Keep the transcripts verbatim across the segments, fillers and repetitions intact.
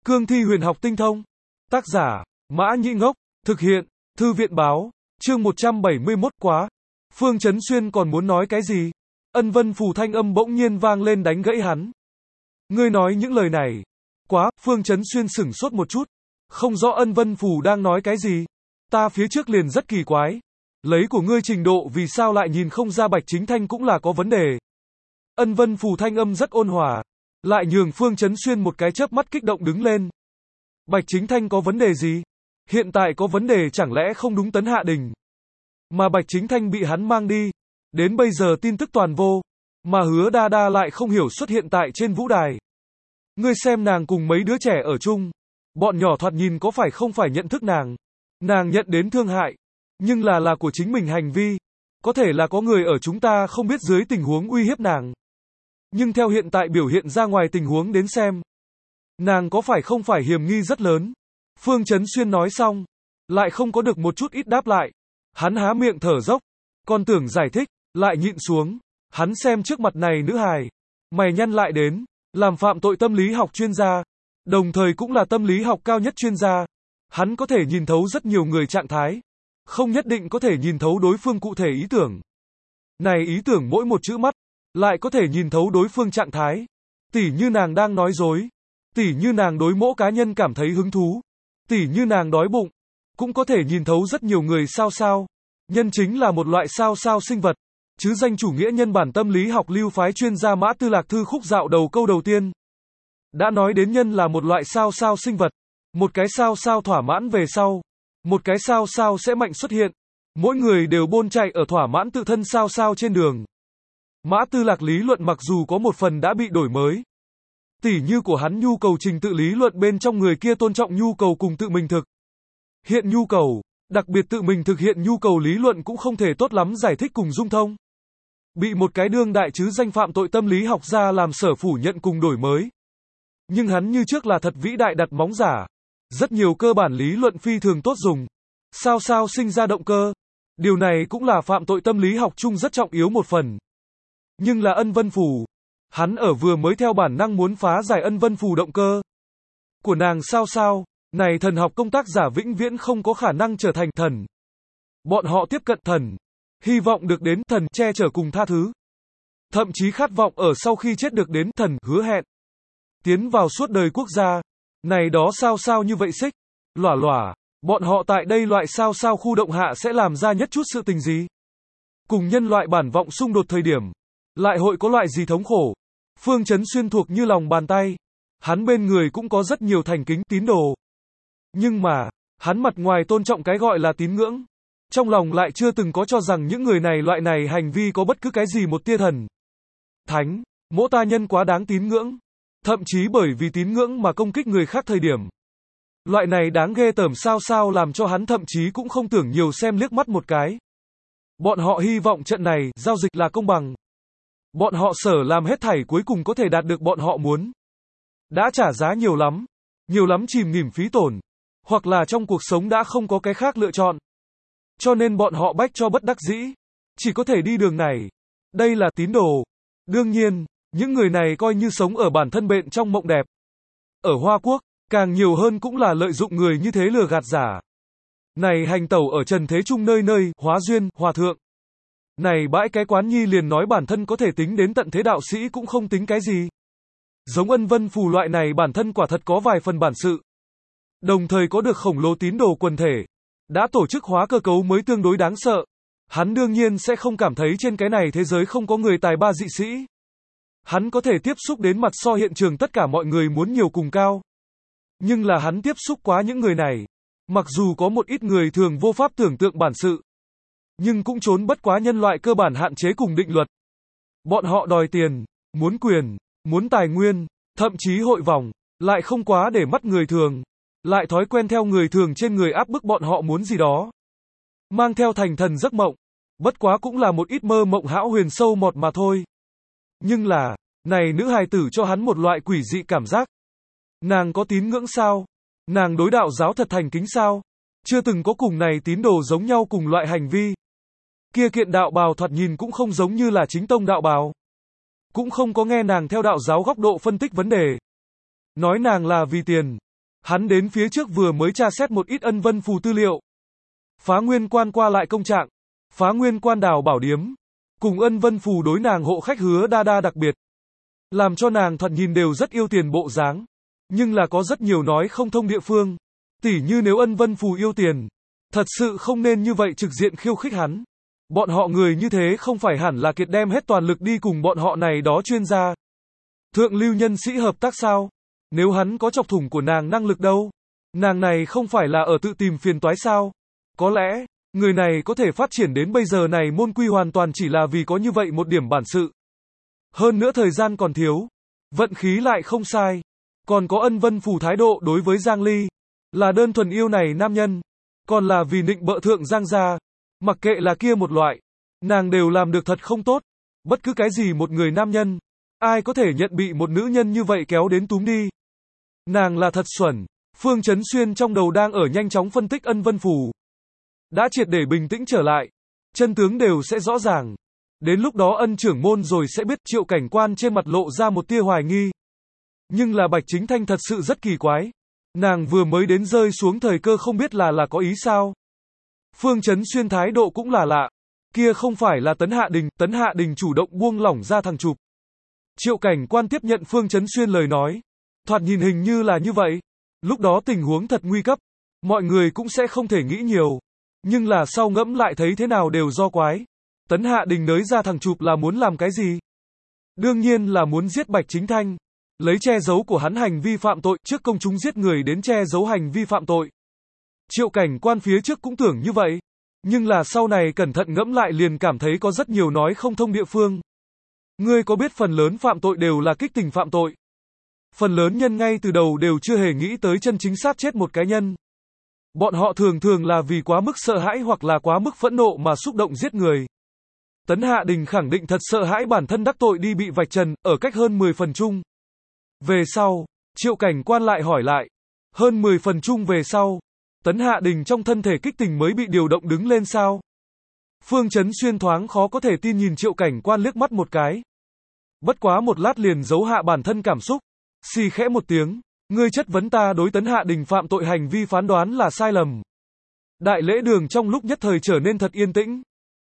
Cương thi huyền học tinh thông. Tác giả, Mã Nhĩ Ngốc. Thực hiện, Thư viện báo. Chương một trăm bảy mươi mốt quá. Phương Chấn Xuyên còn muốn nói cái gì? Ân Vân Phù thanh âm bỗng nhiên vang lên đánh gãy hắn. Ngươi nói những lời này. Quá, Phương Chấn Xuyên sửng sốt một chút. Không rõ Ân Vân Phù đang nói cái gì. Ta phía trước liền rất kỳ quái. Lấy của ngươi trình độ vì sao lại nhìn không ra Bạch Chính Thanh cũng là có vấn đề. Ân Vân Phù thanh âm rất ôn hòa. Lại nhường Phương Chấn Xuyên một cái chớp mắt kích động đứng lên. Bạch Chính Thanh có vấn đề gì? Hiện tại có vấn đề chẳng lẽ không đúng Tấn Hạ Đình? Mà Bạch Chính Thanh bị hắn mang đi. Đến bây giờ tin tức toàn vô. Mà Hứa Đa Đa lại không hiểu xuất hiện tại trên vũ đài. Ngươi xem nàng cùng mấy đứa trẻ ở chung. Bọn nhỏ thoạt nhìn có phải không phải nhận thức nàng. Nàng nhận đến thương hại. Nhưng là là của chính mình hành vi. Có thể là có người ở chúng ta không biết dưới tình huống uy hiếp nàng. Nhưng theo hiện tại biểu hiện ra ngoài tình huống đến xem. Nàng có phải không phải hiểm nghi rất lớn. Phương Chấn Xuyên nói xong. Lại không có được một chút ít đáp lại. Hắn há miệng thở dốc. Còn tưởng giải thích. Lại nhịn xuống. Hắn xem trước mặt này nữ hài. Mày nhăn lại đến. Làm phạm tội tâm lý học chuyên gia. Đồng thời cũng là tâm lý học cao nhất chuyên gia. Hắn có thể nhìn thấu rất nhiều người trạng thái. Không nhất định có thể nhìn thấu đối phương cụ thể ý tưởng. Này ý tưởng mỗi một chữ mắt. Lại có thể nhìn thấu đối phương trạng thái. Tỉ như nàng đang nói dối. Tỉ như nàng đối mỗi cá nhân cảm thấy hứng thú. Tỉ như nàng đói bụng. Cũng có thể nhìn thấu rất nhiều người sao sao. Nhân chính là một loại sao sao sinh vật. Chứ danh chủ nghĩa nhân bản tâm lý học lưu phái chuyên gia Mã Tư Lạc Thư khúc dạo đầu câu đầu tiên. Đã nói đến nhân là một loại sao sao sinh vật. Một cái sao sao thỏa mãn về sau. Một cái sao sao sẽ mạnh xuất hiện. Mỗi người đều bôn chạy ở thỏa mãn tự thân sao sao trên đường. Mã Tư Lạc lý luận mặc dù có một phần đã bị đổi mới. Tỉ như của hắn nhu cầu trình tự lý luận bên trong người kia tôn trọng nhu cầu cùng tự mình thực hiện nhu cầu. Đặc biệt tự mình thực hiện nhu cầu lý luận cũng không thể tốt lắm giải thích cùng dung thông. Bị một cái đương đại chứ danh phạm tội tâm lý học ra làm sở phủ nhận cùng đổi mới. Nhưng hắn như trước là thật vĩ đại đặt móng giả. Rất nhiều cơ bản lý luận phi thường tốt dùng. Sao sao sinh ra động cơ. Điều này cũng là phạm tội tâm lý học chung rất trọng yếu một phần. Nhưng là Ân Vân Phù. Hắn ở vừa mới theo bản năng muốn phá giải Ân Vân Phù động cơ của nàng sao sao. Này thần học công tác giả vĩnh viễn không có khả năng trở thành thần. Bọn họ tiếp cận thần. Hy vọng được đến thần che chở cùng tha thứ. Thậm chí khát vọng ở sau khi chết được đến thần hứa hẹn. Tiến vào suốt đời quốc gia. Này đó sao sao như vậy xích. Lỏa lỏa. Bọn họ tại đây loại sao sao khu động hạ sẽ làm ra nhất chút sự tình gì? Cùng nhân loại bản vọng xung đột thời điểm. Lại hội có loại gì thống khổ? Phương Chấn Xuyên thuộc như lòng bàn tay. Hắn bên người cũng có rất nhiều thành kính tín đồ. Nhưng mà, hắn mặt ngoài tôn trọng cái gọi là tín ngưỡng. Trong lòng lại chưa từng có cho rằng những người này loại này hành vi có bất cứ cái gì một tia thần thánh, mỗ ta nhân quá đáng tín ngưỡng. Thậm chí bởi vì tín ngưỡng mà công kích người khác thời điểm. Loại này đáng ghê tởm sao sao làm cho hắn thậm chí cũng không tưởng nhiều xem liếc mắt một cái. Bọn họ hy vọng trận này, giao dịch là công bằng. Bọn họ sở làm hết thảy cuối cùng có thể đạt được bọn họ muốn. Đã trả giá nhiều lắm. Nhiều lắm chìm nghỉm phí tổn. Hoặc là trong cuộc sống đã không có cái khác lựa chọn. Cho nên bọn họ bách cho bất đắc dĩ. Chỉ có thể đi đường này. Đây là tín đồ. Đương nhiên, những người này coi như sống ở bản thân bện trong mộng đẹp. Ở Hoa Quốc, càng nhiều hơn cũng là lợi dụng người như thế lừa gạt giả. Này hành tẩu ở trần thế trung nơi nơi, hóa duyên, hòa thượng. Này bãi cái quán nhi liền nói bản thân có thể tính đến tận thế đạo sĩ cũng không tính cái gì. Giống Ân Vân Phù loại này bản thân quả thật có vài phần bản sự. Đồng thời có được khổng lồ tín đồ quần thể. Đã tổ chức hóa cơ cấu mới tương đối đáng sợ. Hắn đương nhiên sẽ không cảm thấy trên cái này thế giới không có người tài ba dị sĩ. Hắn có thể tiếp xúc đến mặt so hiện trường tất cả mọi người muốn nhiều cùng cao. Nhưng là hắn tiếp xúc quá những người này. Mặc dù có một ít người thường vô pháp tưởng tượng bản sự. Nhưng cũng trốn bất quá nhân loại cơ bản hạn chế cùng định luật. Bọn họ đòi tiền, muốn quyền, muốn tài nguyên, thậm chí hội vòng, lại không quá để mắt người thường. Lại thói quen theo người thường trên người áp bức bọn họ muốn gì đó. Mang theo thành thần giấc mộng. Bất quá cũng là một ít mơ mộng hão huyền sâu mọt mà thôi. Nhưng là, này nữ hài tử cho hắn một loại quỷ dị cảm giác. Nàng có tín ngưỡng sao? Nàng đối đạo giáo thật thành kính sao? Chưa từng có cùng này tín đồ giống nhau cùng loại hành vi. Kia kiện đạo bào thoạt nhìn cũng không giống như là chính tông đạo bào. Cũng không có nghe nàng theo đạo giáo góc độ phân tích vấn đề. Nói nàng là vì tiền. Hắn đến phía trước vừa mới tra xét một ít ân vân phù tư liệu. Phá Nguyên Quan qua lại công trạng, Phá Nguyên Quan đào bảo điếm, cùng ân vân phù đối nàng hộ khách Hứa Đa Đa đặc biệt. Làm cho nàng thoạt nhìn đều rất yêu tiền bộ dáng. Nhưng là có rất nhiều nói không thông địa phương. Tỉ như nếu ân vân phù yêu tiền, thật sự không nên như vậy trực diện khiêu khích hắn. Bọn họ người như thế không phải hẳn là kiệt đem hết toàn lực đi cùng bọn họ này đó chuyên gia. Thượng lưu nhân sĩ hợp tác sao? Nếu hắn có chọc thủng của nàng năng lực đâu? Nàng này không phải là ở tự tìm phiền toái sao? Có lẽ, người này có thể phát triển đến bây giờ này môn quy hoàn toàn chỉ là vì có như vậy một điểm bản sự. Hơn nữa thời gian còn thiếu. Vận khí lại không sai. Còn có ân vân phù thái độ đối với Giang Ly. Là đơn thuần yêu này nam nhân. Còn là vì nịnh bợ thượng Giang gia. Mặc kệ là kia một loại. Nàng đều làm được thật không tốt. Bất cứ cái gì một người nam nhân. Ai có thể nhận bị một nữ nhân như vậy kéo đến túm đi. Nàng là thật xuẩn. Phương Chấn Xuyên trong đầu đang ở nhanh chóng phân tích ân vân phù. Đã triệt để bình tĩnh trở lại. Chân tướng đều sẽ rõ ràng. Đến lúc đó ân trưởng môn rồi sẽ biết. Triệu Cảnh Quan trên mặt lộ ra một tia hoài nghi. Nhưng là Bạch Chính Thanh thật sự rất kỳ quái. Nàng vừa mới đến rơi xuống thời cơ không biết là là có ý sao. Phương Chấn Xuyên thái độ cũng là lạ. Kia không phải là Tấn Hạ Đình. Tấn Hạ Đình chủ động buông lỏng ra thằng chụp. Triệu Cảnh Quan tiếp nhận Phương Chấn Xuyên lời nói. Thoạt nhìn hình như là như vậy. Lúc đó tình huống thật nguy cấp. Mọi người cũng sẽ không thể nghĩ nhiều. Nhưng là sau ngẫm lại thấy thế nào đều do quái. Tấn Hạ Đình nới ra thằng chụp là muốn làm cái gì? Đương nhiên là muốn giết Bạch Chính Thanh. Lấy che giấu của hắn hành vi phạm tội trước công chúng giết người đến che giấu hành vi phạm tội. Triệu Cảnh Quan phía trước cũng tưởng như vậy. Nhưng là sau này cẩn thận ngẫm lại liền cảm thấy có rất nhiều nói không thông địa phương. Ngươi có biết phần lớn phạm tội đều là kích tình phạm tội. Phần lớn nhân ngay từ đầu đều chưa hề nghĩ tới chân chính sát chết một cái nhân. Bọn họ thường thường là vì quá mức sợ hãi hoặc là quá mức phẫn nộ mà xúc động giết người. Tấn Hạ Đình khẳng định thật sợ hãi bản thân đắc tội đi bị vạch trần, ở cách hơn mười phần chung. Về sau, Triệu Cảnh Quan lại hỏi lại. Hơn mười phần chung về sau, Tấn Hạ Đình trong thân thể kích tình mới bị điều động đứng lên sao? Phương Chấn Xuyên thoáng khó có thể tin nhìn Triệu Cảnh Quan liếc mắt một cái. Bất quá một lát liền giấu hạ bản thân cảm xúc. Xì khẽ một tiếng. Ngươi chất vấn ta đối Tấn Hạ Đình phạm tội hành vi phán đoán là sai lầm. Đại lễ đường trong lúc nhất thời trở nên thật yên tĩnh.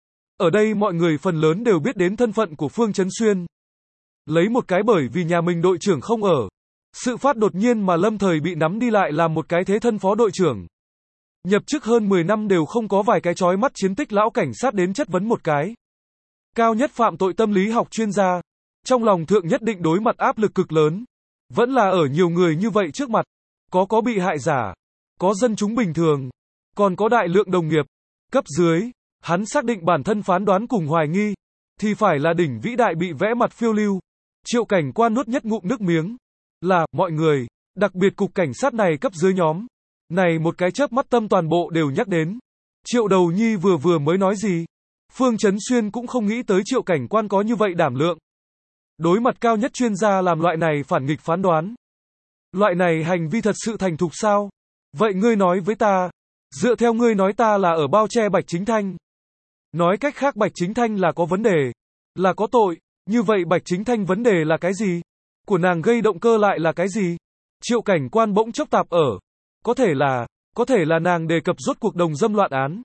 Ở đây mọi người phần lớn đều biết đến thân phận của Phương Chấn Xuyên. Lấy một cái bởi vì nhà mình đội trưởng không ở. Sự phát đột nhiên mà lâm thời bị nắm đi lại làm một cái thế thân phó đội trưởng. Nhập chức hơn mười năm đều không có vài cái chói mắt chiến tích lão cảnh sát đến chất vấn một cái. Cao nhất phạm tội tâm lý học chuyên gia. Trong lòng thượng nhất định đối mặt áp lực cực lớn. Vẫn là ở nhiều người như vậy trước mặt. Có có bị hại giả. Có dân chúng bình thường. Còn có đại lượng đồng nghiệp. Cấp dưới. Hắn xác định bản thân phán đoán cùng hoài nghi. Thì phải là đỉnh vĩ đại bị vẽ mặt phiêu lưu. Triệu Cảnh Quan nuốt nhất ngụm nước miếng. Là, mọi người. Đặc biệt cục cảnh sát này cấp dưới nhóm. Này một cái chớp mắt tâm toàn bộ đều nhắc đến. Triệu Đầu Nhi vừa vừa mới nói gì? Phương Chấn Xuyên cũng không nghĩ tới Triệu Cảnh Quan có như vậy đảm lượng. Đối mặt cao nhất chuyên gia làm loại này phản nghịch phán đoán. Loại này hành vi thật sự thành thục sao? Vậy ngươi nói với ta. Dựa theo ngươi nói ta là ở bao che Bạch Chính Thanh. Nói cách khác Bạch Chính Thanh là có vấn đề. Là có tội. Như vậy Bạch Chính Thanh vấn đề là cái gì? Của nàng gây động cơ lại là cái gì? Triệu Cảnh Quan bỗng chốc tạp ở. Có thể là, có thể là nàng đề cập rốt cuộc đồng dâm loạn án.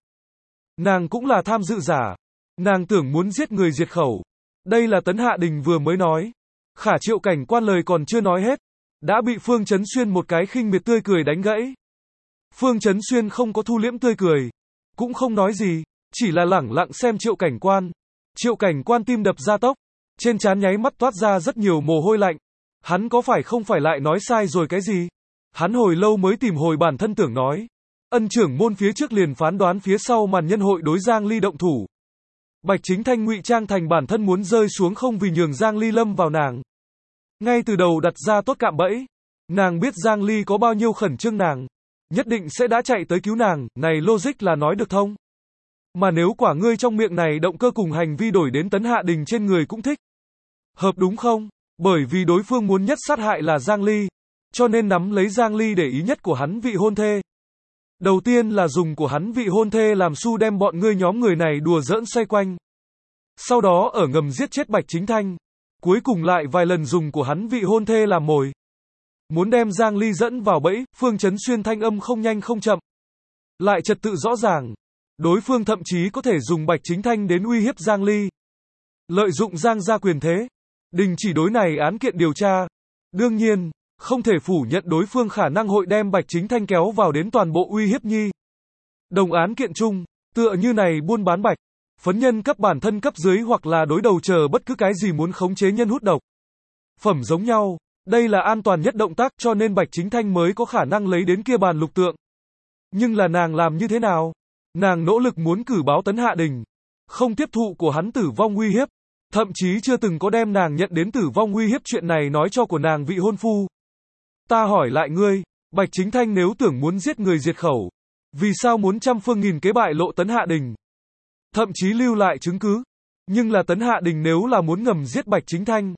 Nàng cũng là tham dự giả. Nàng tưởng muốn giết người diệt khẩu. Đây là Tấn Hạ Đình vừa mới nói. Khả Triệu Cảnh Quan lời còn chưa nói hết. Đã bị Phương Chấn Xuyên một cái khinh miệt tươi cười đánh gãy. Phương Chấn Xuyên không có thu liễm tươi cười. Cũng không nói gì. Chỉ là lẳng lặng xem Triệu Cảnh Quan. Triệu Cảnh Quan tim đập ra tốc. Trên trán nháy mắt toát ra rất nhiều mồ hôi lạnh. Hắn có phải không phải lại nói sai rồi cái gì? Hắn hồi lâu mới tìm hồi bản thân tưởng nói. Ân trưởng môn phía trước liền phán đoán phía sau màn nhân hội đối Giang Ly động thủ. Bạch Chính Thanh ngụy trang thành bản thân muốn rơi xuống không vì nhường Giang Ly lâm vào nàng. Ngay từ đầu đặt ra tốt cạm bẫy. Nàng biết Giang Ly có bao nhiêu khẩn trương nàng. Nhất định sẽ đã chạy tới cứu nàng, này logic là nói được thông. Mà nếu quả ngươi trong miệng này động cơ cùng hành vi đổi đến Tấn Hạ Đình trên người cũng thích. Hợp đúng không? Bởi vì đối phương muốn nhất sát hại là Giang Ly. Cho nên nắm lấy Giang Ly để ý nhất của hắn vị hôn thê. Đầu tiên là dùng của hắn vị hôn thê làm su đem bọn ngươi nhóm người này đùa giỡn xoay quanh. Sau đó ở ngầm giết chết Bạch Chính Thanh. Cuối cùng lại vài lần dùng của hắn vị hôn thê làm mồi. Muốn đem Giang Ly dẫn vào bẫy, Phương Chấn Xuyên thanh âm không nhanh không chậm. Lại trật tự rõ ràng. Đối phương thậm chí có thể dùng Bạch Chính Thanh đến uy hiếp Giang Ly. Lợi dụng Giang gia quyền thế. Đình chỉ đối này án kiện điều tra. Đương nhiên, không thể phủ nhận đối phương khả năng hội đem Bạch Chính Thanh kéo vào đến toàn bộ uy hiếp nhi. Đồng án kiện chung, tựa như này buôn bán bạch, phấn nhân cấp bản thân cấp dưới hoặc là đối đầu chờ bất cứ cái gì muốn khống chế nhân hút độc. Phẩm giống nhau, đây là an toàn nhất động tác cho nên Bạch Chính Thanh mới có khả năng lấy đến kia bàn lục tượng. Nhưng là nàng làm như thế nào? Nàng nỗ lực muốn cử báo Tấn Hạ Đình, không tiếp thụ của hắn tử vong uy hiếp, thậm chí chưa từng có đem nàng nhận đến tử vong uy hiếp chuyện này nói cho của nàng vị hôn phu. Ta hỏi lại ngươi, Bạch Chính Thanh nếu tưởng muốn giết người diệt khẩu, vì sao muốn trăm phương nghìn kế bại lộ Tấn Hạ Đình? Thậm chí lưu lại chứng cứ. Nhưng là Tấn Hạ Đình nếu là muốn ngầm giết Bạch Chính Thanh,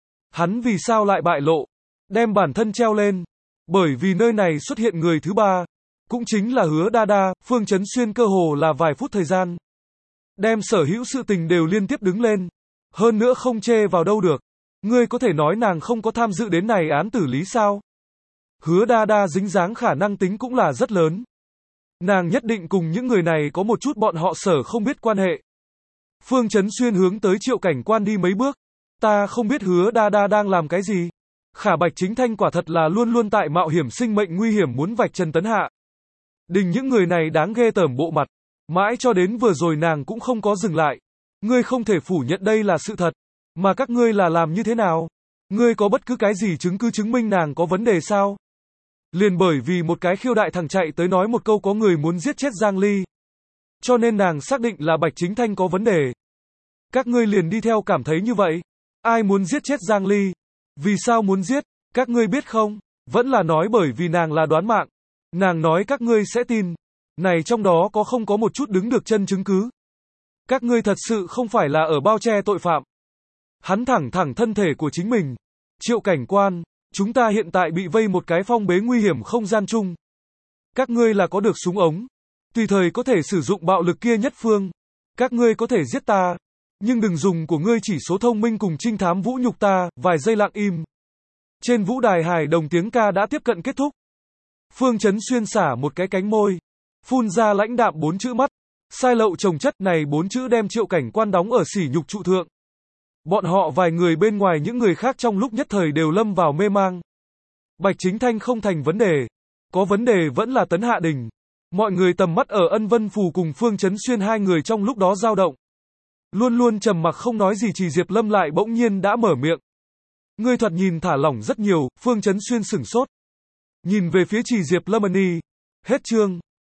hắn vì sao lại bại lộ, đem bản thân treo lên? Bởi vì nơi này xuất hiện người thứ ba, cũng chính là Hứa Đa Đa. Phương Chấn Xuyên cơ hồ là vài phút thời gian, đem sở hữu sự tình đều liên tiếp đứng lên. Hơn nữa không chê vào đâu được. Ngươi có thể nói nàng không có tham dự đến này án tử lý sao? Hứa Đa Đa dính dáng khả năng tính cũng là rất lớn. Nàng nhất định cùng những người này có một chút bọn họ sở không biết quan hệ. Phương Chấn Xuyên hướng tới Triệu Cảnh Quan đi mấy bước. Ta không biết Hứa Đa Đa đang làm cái gì. Khả Bạch Chính Thanh quả thật là luôn luôn tại mạo hiểm sinh mệnh nguy hiểm muốn vạch trần Tấn Hạ Đình những người này đáng ghê tởm bộ mặt. Mãi cho đến vừa rồi nàng cũng không có dừng lại. Ngươi không thể phủ nhận đây là sự thật. Mà các ngươi là làm như thế nào? Ngươi có bất cứ cái gì chứng cứ chứng minh nàng có vấn đề sao? Liền bởi vì một cái khiêu đại thằng chạy tới nói một câu có người muốn giết chết Giang Ly, cho nên nàng xác định là Bạch Chính Thanh có vấn đề. Các ngươi liền đi theo cảm thấy như vậy. Ai muốn giết chết Giang Ly? Vì sao muốn giết? Các ngươi biết không? Vẫn là nói bởi vì nàng là đoán mạng. Nàng nói các ngươi sẽ tin. Này trong đó có không có một chút đứng được chân chứng cứ. Các ngươi thật sự không phải là ở bao che tội phạm. Hắn thẳng thẳng thân thể của chính mình. Triệu Cảnh Quan, chúng ta hiện tại bị vây một cái phong bế nguy hiểm không gian chung. Các ngươi là có được súng ống, tùy thời có thể sử dụng bạo lực kia nhất phương. Các ngươi có thể giết ta, nhưng đừng dùng của ngươi chỉ số thông minh cùng trinh thám vũ nhục ta. Vài giây lặng im. Trên vũ đài hài đồng tiếng ca đã tiếp cận kết thúc. Phương Chấn Xuyên xả một cái cánh môi, phun ra lãnh đạm bốn chữ mắt. Sai lậu chồng chất này bốn chữ đem Triệu Cảnh Quan đóng ở sỉ nhục trụ thượng. Bọn họ vài người bên ngoài những người khác trong lúc nhất thời đều lâm vào mê mang. Bạch Chính Thanh không thành vấn đề. Có vấn đề vẫn là Tấn Hạ Đình. Mọi người tầm mắt ở Ân Vân Phù cùng Phương Chấn Xuyên hai người trong lúc đó dao động. Luôn luôn trầm mặc không nói gì chỉ Diệp Lâm lại bỗng nhiên đã mở miệng. Ngươi thoạt nhìn thả lỏng rất nhiều. Phương Chấn Xuyên sửng sốt, nhìn về phía chỉ Diệp Lâm. Hết chương.